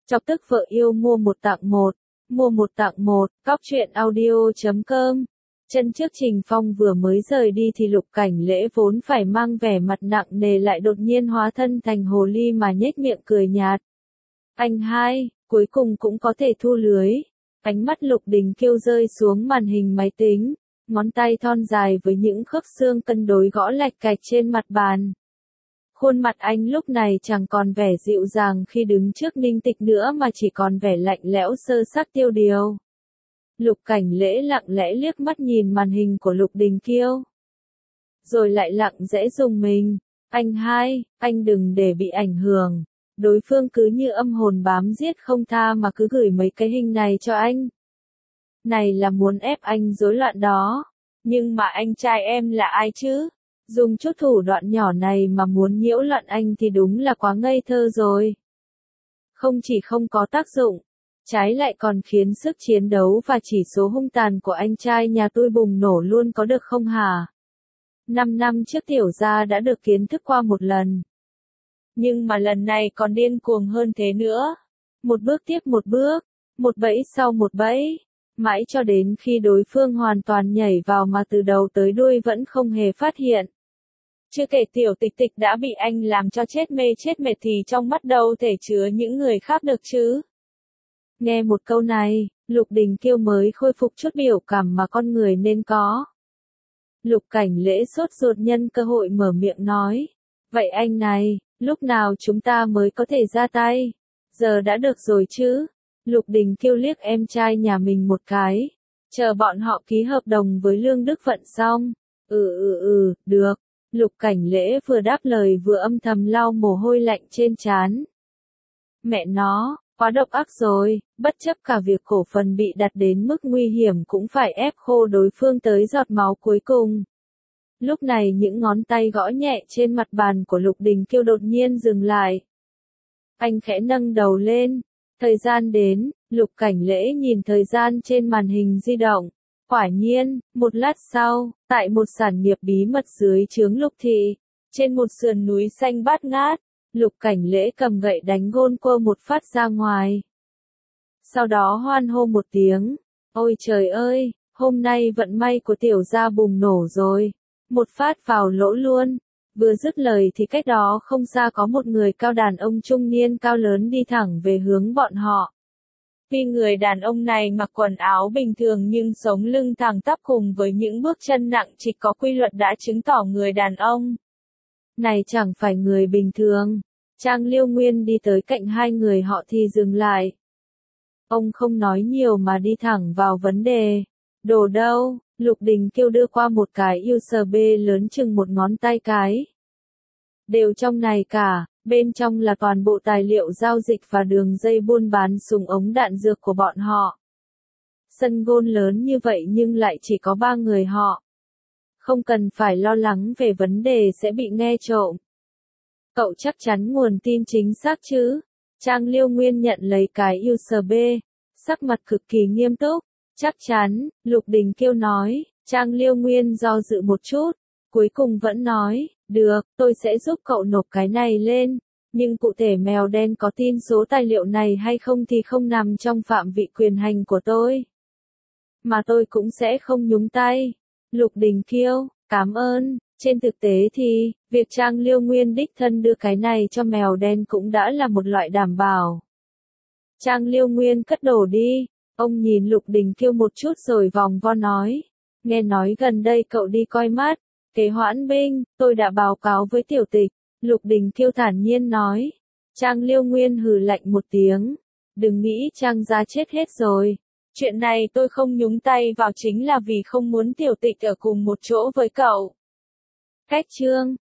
Chọc tức vợ yêu mua một tặng một. Mua một tặng một, cóc truyện audio.com. Chân trước Trình Phong vừa mới rời đi thì Lục Cảnh Lễ vốn phải mang vẻ mặt nặng nề lại đột nhiên hóa thân thành hồ ly mà nhếch miệng cười nhạt. Anh hai, cuối cùng cũng có thể thu lưới. Ánh mắt Lục Đình Kiêu rơi xuống màn hình máy tính, ngón tay thon dài với những khớp xương cân đối gõ lạch cạch trên mặt bàn. Khuôn mặt anh lúc này chẳng còn vẻ dịu dàng khi đứng trước Ninh Tịch nữa mà chỉ còn vẻ lạnh lẽo sơ sắc tiêu điều. Lục Cảnh Lễ lặng lẽ liếc mắt nhìn màn hình của Lục Đình Kiêu. Rồi lại lặng lẽ dùng mình. Anh hai, anh đừng để bị ảnh hưởng. Đối phương cứ như âm hồn bám giết không tha mà cứ gửi mấy cái hình này cho anh. Này là muốn ép anh rối loạn đó. Nhưng mà anh trai em là ai chứ? Dùng chút thủ đoạn nhỏ này mà muốn nhiễu loạn anh thì đúng là quá ngây thơ rồi. Không chỉ không có tác dụng, trái lại còn khiến sức chiến đấu và chỉ số hung tàn của anh trai nhà tôi bùng nổ luôn có được không hả? 5 năm trước tiểu gia đã được kiến thức qua một lần. Nhưng mà lần này còn điên cuồng hơn thế nữa. Một bước tiếp một bước, một bẫy sau một bẫy. Mãi cho đến khi đối phương hoàn toàn nhảy vào mà từ đầu tới đuôi vẫn không hề phát hiện. Chưa kể tiểu tịch tịch đã bị anh làm cho chết mê chết mệt thì trong mắt đâu thể chứa những người khác được chứ. Nghe một câu này, Lục Đình Kiêu mới khôi phục chút biểu cảm mà con người nên có. Lục Cảnh Lễ sốt ruột nhân cơ hội mở miệng nói. Vậy anh này, lúc nào chúng ta mới có thể ra tay? Giờ đã được rồi chứ? Lục Đình Kiêu liếc em trai nhà mình một cái. Chờ bọn họ ký hợp đồng với Lương Đức Vận xong. Được. Lục Cảnh Lễ vừa đáp lời vừa âm thầm lau mồ hôi lạnh trên trán. Mẹ nó, quá độc ác rồi, bất chấp cả việc cổ phần bị đặt đến mức nguy hiểm cũng phải ép khô đối phương tới giọt máu cuối cùng. Lúc này những ngón tay gõ nhẹ trên mặt bàn của Lục Đình Kiêu đột nhiên dừng lại. Anh khẽ nâng đầu lên. Thời gian đến, Lục Cảnh Lễ nhìn thời gian trên màn hình di động. Quả nhiên, một lát sau, tại một sản nghiệp bí mật dưới trướng Lục thị, trên một sườn núi xanh bát ngát, Lục Cảnh Lễ cầm gậy đánh gôn quơ một phát ra ngoài. Sau đó hoan hô một tiếng. Ôi trời ơi, hôm nay vận may của tiểu gia bùng nổ rồi. Một phát vào lỗ luôn. Vừa dứt lời thì cách đó không xa có một người cao đàn ông trung niên cao lớn đi thẳng về hướng bọn họ. Vì người đàn ông này mặc quần áo bình thường nhưng sống lưng thẳng tắp cùng với những bước chân nặng trịch có quy luật đã chứng tỏ người đàn ông này chẳng phải người bình thường. Trang Liêu Nguyên đi tới cạnh hai người họ thì dừng lại. Ông không nói nhiều mà đi thẳng vào vấn đề. Đồ đâu? Lục Đình Kiêu đưa qua một cái USB lớn chừng một ngón tay cái. Đều trong này cả, bên trong là toàn bộ tài liệu giao dịch và đường dây buôn bán súng ống đạn dược của bọn họ. Sân gôn lớn như vậy nhưng lại chỉ có 3 người họ. Không cần phải lo lắng về vấn đề sẽ bị nghe trộm. Cậu chắc chắn nguồn tin chính xác chứ? Trang Liêu Nguyên nhận lấy cái USB, sắc mặt cực kỳ nghiêm túc. Chắc chắn, Lục Đình Kiêu nói. Trang Liêu Nguyên do dự một chút, cuối cùng vẫn nói, được, tôi sẽ giúp cậu nộp cái này lên, nhưng cụ thể mèo đen có tin số tài liệu này hay không thì không nằm trong phạm vị quyền hành của tôi. Mà tôi cũng sẽ không nhúng tay. Lục Đình Kiêu, cảm ơn. Trên thực tế thì, việc Trang Liêu Nguyên đích thân đưa cái này cho mèo đen cũng đã là một loại đảm bảo. Trang Liêu Nguyên cất đồ đi. Ông nhìn Lục Đình Kiêu một chút rồi vòng vo nói. Nghe nói gần đây cậu đi coi mắt. Kế hoãn binh, tôi đã báo cáo với tiểu tịch. Lục Đình Kiêu thản nhiên nói. Trang Liêu Nguyên hừ lạnh một tiếng. Đừng nghĩ Trang gia chết hết rồi. Chuyện này tôi không nhúng tay vào chính là vì không muốn tiểu tịch ở cùng một chỗ với cậu. Cách chương.